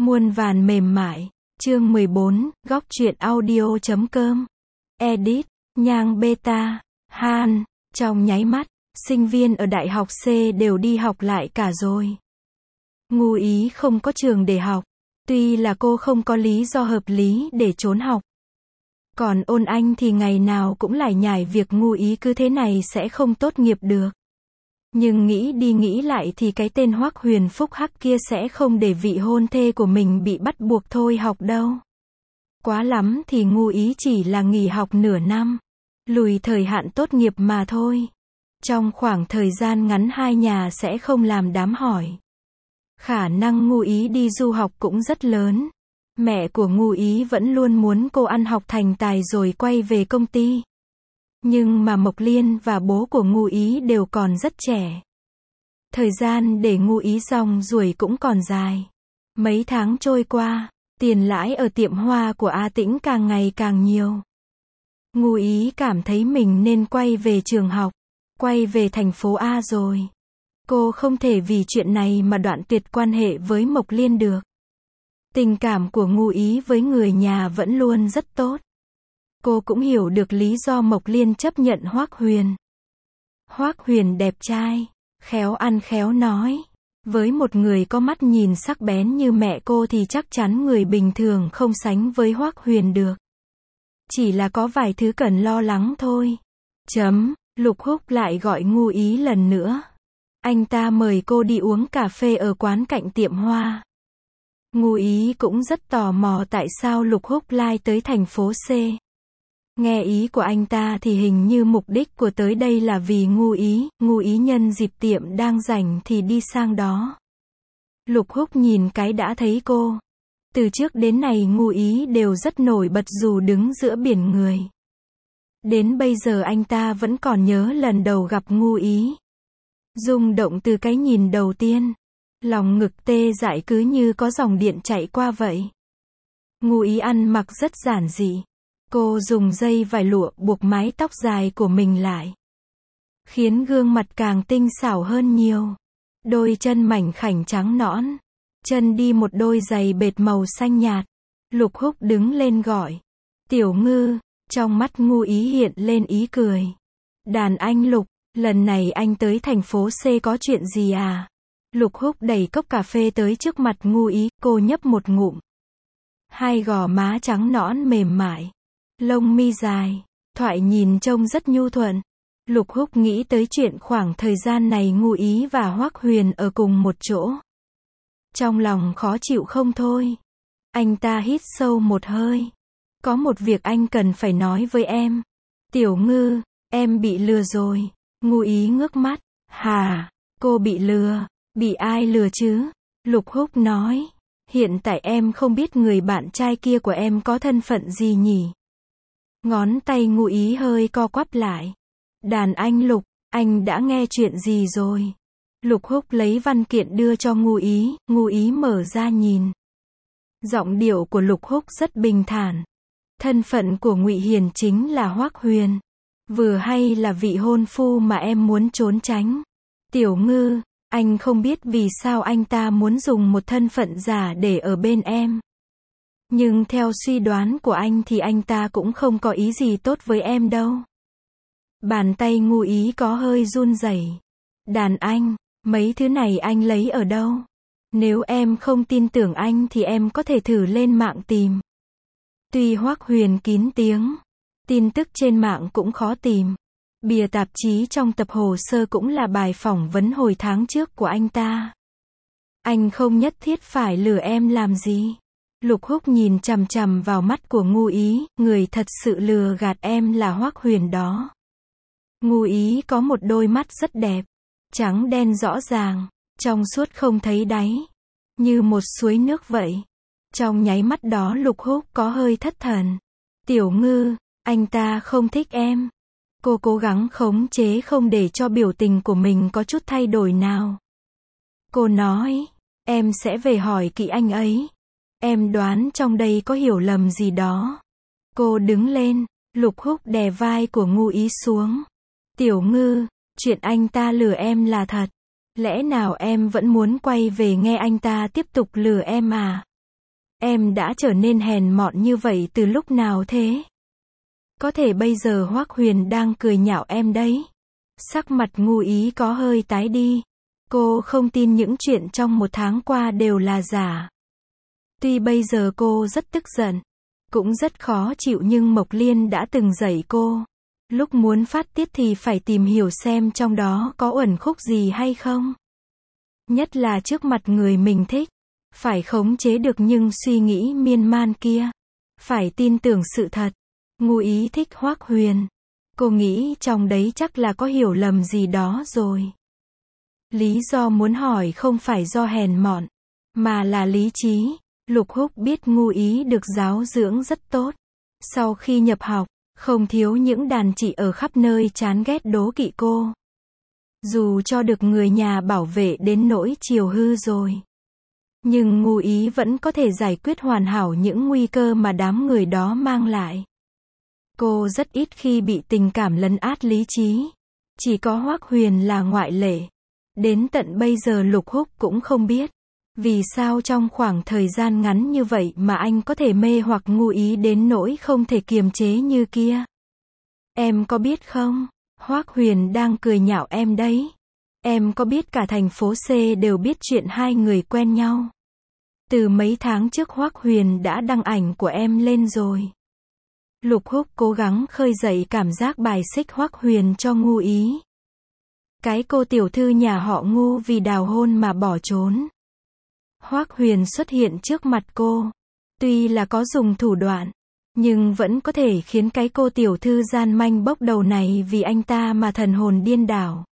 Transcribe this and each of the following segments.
Muôn vàn mềm mại. Chương 14, góc truyện audio.com. Edit, Nhang Beta, Han. Trong nháy mắt, sinh viên ở đại học C đều đi học lại cả rồi. Ngu Ý không có trường để học. Tuy là cô không có lý do hợp lý để trốn học. Còn Ôn Anh thì ngày nào cũng lải nhải việc Ngu Ý cứ thế này sẽ không tốt nghiệp được. Nhưng nghĩ đi nghĩ lại thì cái tên Hoắc Huyền Phúc Hắc kia sẽ không để vị hôn thê của mình bị bắt buộc thôi học đâu. Quá lắm thì Ngu Ý chỉ là nghỉ học nửa năm, lùi thời hạn tốt nghiệp mà thôi. Trong khoảng thời gian ngắn hai nhà sẽ không làm đám hỏi. Khả năng Ngu Ý đi du học cũng rất lớn. Mẹ của Ngu Ý vẫn luôn muốn cô ăn học thành tài rồi quay về công ty. Nhưng mà Mộc Liên và bố của Ngu Ý đều còn rất trẻ. Thời gian để Ngu Ý rong ruổi cũng còn dài. Mấy tháng trôi qua, tiền lãi ở tiệm hoa của A Tĩnh càng ngày càng nhiều. Ngu Ý cảm thấy mình nên quay về trường học, quay về thành phố A rồi. Cô không thể vì chuyện này mà đoạn tuyệt quan hệ với Mộc Liên được. Tình cảm của Ngu Ý với người nhà vẫn luôn rất tốt. Cô cũng hiểu được lý do Mộc Liên chấp nhận Hoắc Huyền. Hoắc Huyền đẹp trai, khéo ăn khéo nói. Với một người có mắt nhìn sắc bén như mẹ cô thì chắc chắn người bình thường không sánh với Hoắc Huyền được. Chỉ là có vài thứ cần lo lắng thôi. Lục Húc lại gọi Ngu Ý lần nữa. Anh ta mời cô đi uống cà phê ở quán cạnh tiệm hoa. Ngu Ý cũng rất tò mò tại sao Lục Húc lai tới thành phố C. Nghe ý của anh ta thì hình như mục đích của tới đây là vì Ngu Ý nhân dịp tiệm đang rảnh thì đi sang đó. Lục Húc nhìn cái đã thấy cô. Từ trước đến nay Ngu Ý đều rất nổi bật dù đứng giữa biển người. Đến bây giờ anh ta vẫn còn nhớ lần đầu gặp Ngu Ý. Rung động từ cái nhìn đầu tiên. Lòng ngực tê dại cứ như có dòng điện chạy qua vậy. Ngu Ý ăn mặc rất giản dị. Cô dùng dây vải lụa buộc mái tóc dài của mình lại, khiến gương mặt càng tinh xảo hơn nhiều. Đôi chân mảnh khảnh trắng nõn. Chân đi một đôi giày bệt màu xanh nhạt. Lục Húc đứng lên gọi. Tiểu Ngư. Trong mắt Ngu Ý hiện lên ý cười. Đàn anh Lục, lần này anh tới thành phố C có chuyện gì à? Lục Húc đẩy cốc cà phê tới trước mặt Ngu Ý, cô nhấp một ngụm. Hai gò má trắng nõn mềm mại. Lông mi dài, thoại nhìn trông rất nhu thuận. Lục Húc nghĩ tới chuyện khoảng thời gian này Ngu Ý và Hoắc Huyền ở cùng một chỗ. Trong lòng khó chịu không thôi. Anh ta hít sâu một hơi. Có một việc anh cần phải nói với em. Tiểu Ngư, em bị lừa rồi. Ngu Ý ngước mắt. Hả? Cô bị lừa? Bị ai lừa chứ? Lục Húc nói. Hiện tại em không biết người bạn trai kia của em có thân phận gì nhỉ? Ngón tay Ngu Ý hơi co quắp lại. Đàn anh Lục, anh đã nghe chuyện gì rồi? Lục Húc lấy văn kiện đưa cho Ngu Ý mở ra nhìn. Giọng điệu của Lục Húc rất bình thản. Thân phận của Ngụy Hiền chính là Hoắc Huyền. Vừa hay là vị hôn phu mà em muốn trốn tránh. Tiểu Ngư, anh không biết vì sao anh ta muốn dùng một thân phận giả để ở bên em. Nhưng theo suy đoán của anh thì anh ta cũng không có ý gì tốt với em đâu. Bàn tay Ngu Ý có hơi run rẩy. Đàn anh, mấy thứ này anh lấy ở đâu? Nếu em không tin tưởng anh thì em có thể thử lên mạng tìm. Tuy Hoắc Huyền kín tiếng, tin tức trên mạng cũng khó tìm. Bìa tạp chí trong tập hồ sơ cũng là bài phỏng vấn hồi tháng trước của anh ta. Anh không nhất thiết phải lừa em làm gì. Lục Húc nhìn chằm chằm vào mắt của Ngu Ý, người thật sự lừa gạt em là Hoắc Huyền đó. Ngu Ý có một đôi mắt rất đẹp, trắng đen rõ ràng, trong suốt không thấy đáy, như một suối nước vậy. Trong nháy mắt đó Lục Húc có hơi thất thần. Tiểu Ngư, anh ta không thích em. Cô cố gắng khống chế không để cho biểu tình của mình có chút thay đổi nào. Cô nói, em sẽ về hỏi kỹ anh ấy. Em đoán trong đây có hiểu lầm gì đó. Cô đứng lên, Lục Húc đè vai của Ngu Ý xuống. Tiểu Ngư, chuyện anh ta lừa em là thật. Lẽ nào em vẫn muốn quay về nghe anh ta tiếp tục lừa em à? Em đã trở nên hèn mọn như vậy từ lúc nào thế? Có thể bây giờ Hoắc Huyền đang cười nhạo em đấy. Sắc mặt Ngu Ý có hơi tái đi. Cô không tin những chuyện trong một tháng qua đều là giả. Tuy bây giờ cô rất tức giận, cũng rất khó chịu nhưng Mộc Liên đã từng dạy cô. Lúc muốn phát tiết thì phải tìm hiểu xem trong đó có uẩn khúc gì hay không. Nhất là trước mặt người mình thích. Phải khống chế được nhưng suy nghĩ miên man kia. Phải tin tưởng sự thật. Ngu Ý thích Hoắc Huyền. Cô nghĩ trong đấy chắc là có hiểu lầm gì đó rồi. Lý do muốn hỏi không phải do hèn mọn, mà là lý trí. Lục Húc biết Ngu Ý được giáo dưỡng rất tốt. Sau khi nhập học, không thiếu những đàn chị ở khắp nơi chán ghét đố kỵ cô. Dù cho được người nhà bảo vệ đến nỗi chiều hư rồi. Nhưng Ngu Ý vẫn có thể giải quyết hoàn hảo những nguy cơ mà đám người đó mang lại. Cô rất ít khi bị tình cảm lấn át lý trí. Chỉ có Hoắc Huyền là ngoại lệ. Đến tận bây giờ Lục Húc cũng không biết. Vì sao trong khoảng thời gian ngắn như vậy mà anh có thể mê hoặc Ngu Ý đến nỗi không thể kiềm chế như kia. Em có biết không? Hoắc Huyền đang cười nhạo em đấy. Em có biết cả thành phố C đều biết chuyện hai người quen nhau. Từ mấy tháng trước Hoắc Huyền đã đăng ảnh của em lên rồi. Lục Húc cố gắng khơi dậy cảm giác bài xích Hoắc Huyền cho Ngu Ý. Cái cô tiểu thư nhà họ Ngu vì đào hôn mà bỏ trốn. Hoắc Huyền xuất hiện trước mặt cô. Tuy là có dùng thủ đoạn, nhưng vẫn có thể khiến cái cô tiểu thư gian manh bốc đầu này vì anh ta mà thần hồn điên đảo.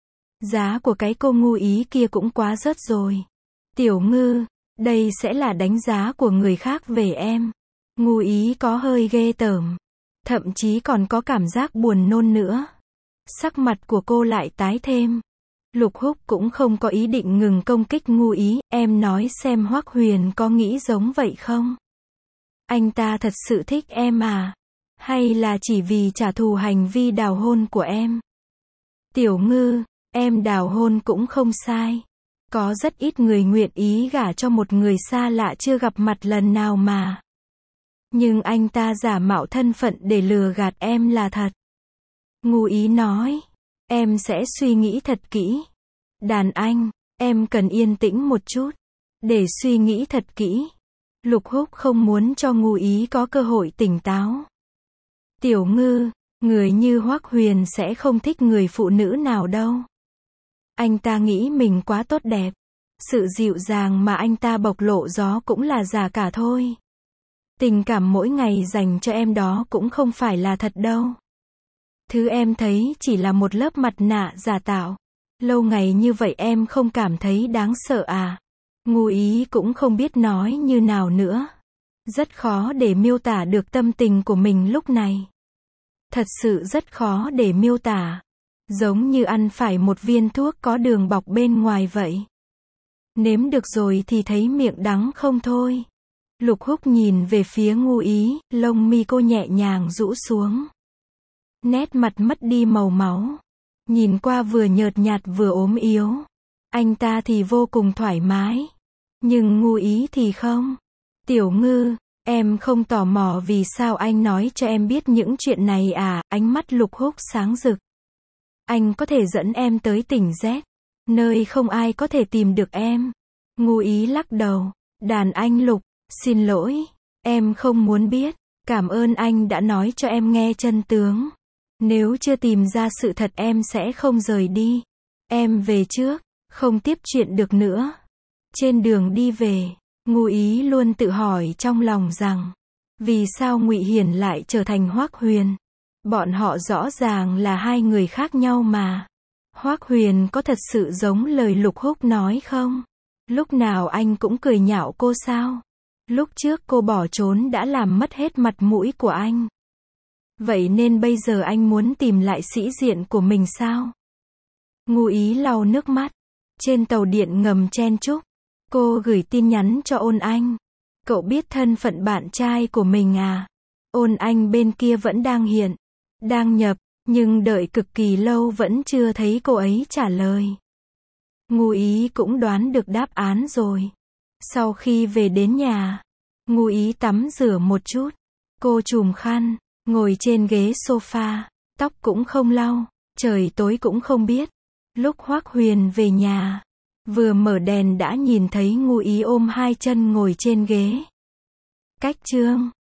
Giá của cái cô Ngu Ý kia cũng quá rớt rồi. Tiểu Ngư, đây sẽ là đánh giá của người khác về em. Ngu Ý có hơi ghê tởm. Thậm chí còn có cảm giác buồn nôn nữa. Sắc mặt của cô lại tái thêm. Lục Húc cũng không có ý định ngừng công kích Ngu Ý. Em nói xem Hoắc Huyền có nghĩ giống vậy không? Anh ta thật sự thích em à? Hay là chỉ vì trả thù hành vi đào hôn của em? Tiểu Ngư, em đào hôn cũng không sai. Có rất ít người nguyện ý gả cho một người xa lạ chưa gặp mặt lần nào mà. Nhưng anh ta giả mạo thân phận để lừa gạt em là thật. Ngu Ý nói. Em sẽ suy nghĩ thật kỹ. Đàn anh, em cần yên tĩnh một chút. Để suy nghĩ thật kỹ. Lục Húc không muốn cho Ngu Ý có cơ hội tỉnh táo. Tiểu Ngư, người như Hoắc Huyền sẽ không thích người phụ nữ nào đâu. Anh ta nghĩ mình quá tốt đẹp. Sự dịu dàng mà anh ta bộc lộ gió cũng là giả cả thôi. Tình cảm mỗi ngày dành cho em đó cũng không phải là thật đâu. Thứ em thấy chỉ là một lớp mặt nạ giả tạo. Lâu ngày như vậy em không cảm thấy đáng sợ à? Ngu Ý cũng không biết nói như nào nữa. Rất khó để miêu tả được tâm tình của mình lúc này. Thật sự rất khó để miêu tả. Giống như ăn phải một viên thuốc có đường bọc bên ngoài vậy. Nếm được rồi thì thấy miệng đắng không thôi. Lục Húc nhìn về phía Ngu Ý, lông mi cô nhẹ nhàng rũ xuống. Nét mặt mất đi màu máu. Nhìn qua vừa nhợt nhạt vừa ốm yếu. Anh ta thì vô cùng thoải mái. Nhưng Ngu Ý thì không. Tiểu Ngư, em không tò mò vì sao anh nói cho em biết những chuyện này à? Ánh mắt Lục Húc sáng rực. Anh có thể dẫn em tới tỉnh Z, nơi không ai có thể tìm được em. Ngu Ý lắc đầu. Đàn anh Lục, xin lỗi, em không muốn biết. Cảm ơn anh đã nói cho em nghe chân tướng. Nếu chưa tìm ra sự thật em sẽ không rời đi. Em về trước, không tiếp chuyện được nữa. Trên đường đi về, Ngu Ý luôn tự hỏi trong lòng rằng, vì sao Ngụy Hiển lại trở thành Hoắc Huyền? Bọn họ rõ ràng là hai người khác nhau mà. Hoắc Huyền có thật sự giống lời Lục Húc nói không? Lúc nào anh cũng cười nhạo cô sao? Lúc trước cô bỏ trốn đã làm mất hết mặt mũi của anh. Vậy nên bây giờ anh muốn tìm lại sĩ diện của mình sao? Ngu Ý lau nước mắt. Trên tàu điện ngầm chen chúc, cô gửi tin nhắn cho Ôn Anh. Cậu biết thân phận bạn trai của mình à? Ôn Anh bên kia vẫn đang hiện, đang nhập, nhưng đợi cực kỳ lâu vẫn chưa thấy cô ấy trả lời. Ngu Ý cũng đoán được đáp án rồi. Sau khi về đến nhà, Ngu Ý tắm rửa một chút. Cô chùm khăn, ngồi trên ghế sofa, tóc cũng không lau, trời tối cũng không biết. Lúc Hoắc Huyền về nhà, vừa mở đèn đã nhìn thấy Ngu Ý ôm hai chân ngồi trên ghế. Cách chương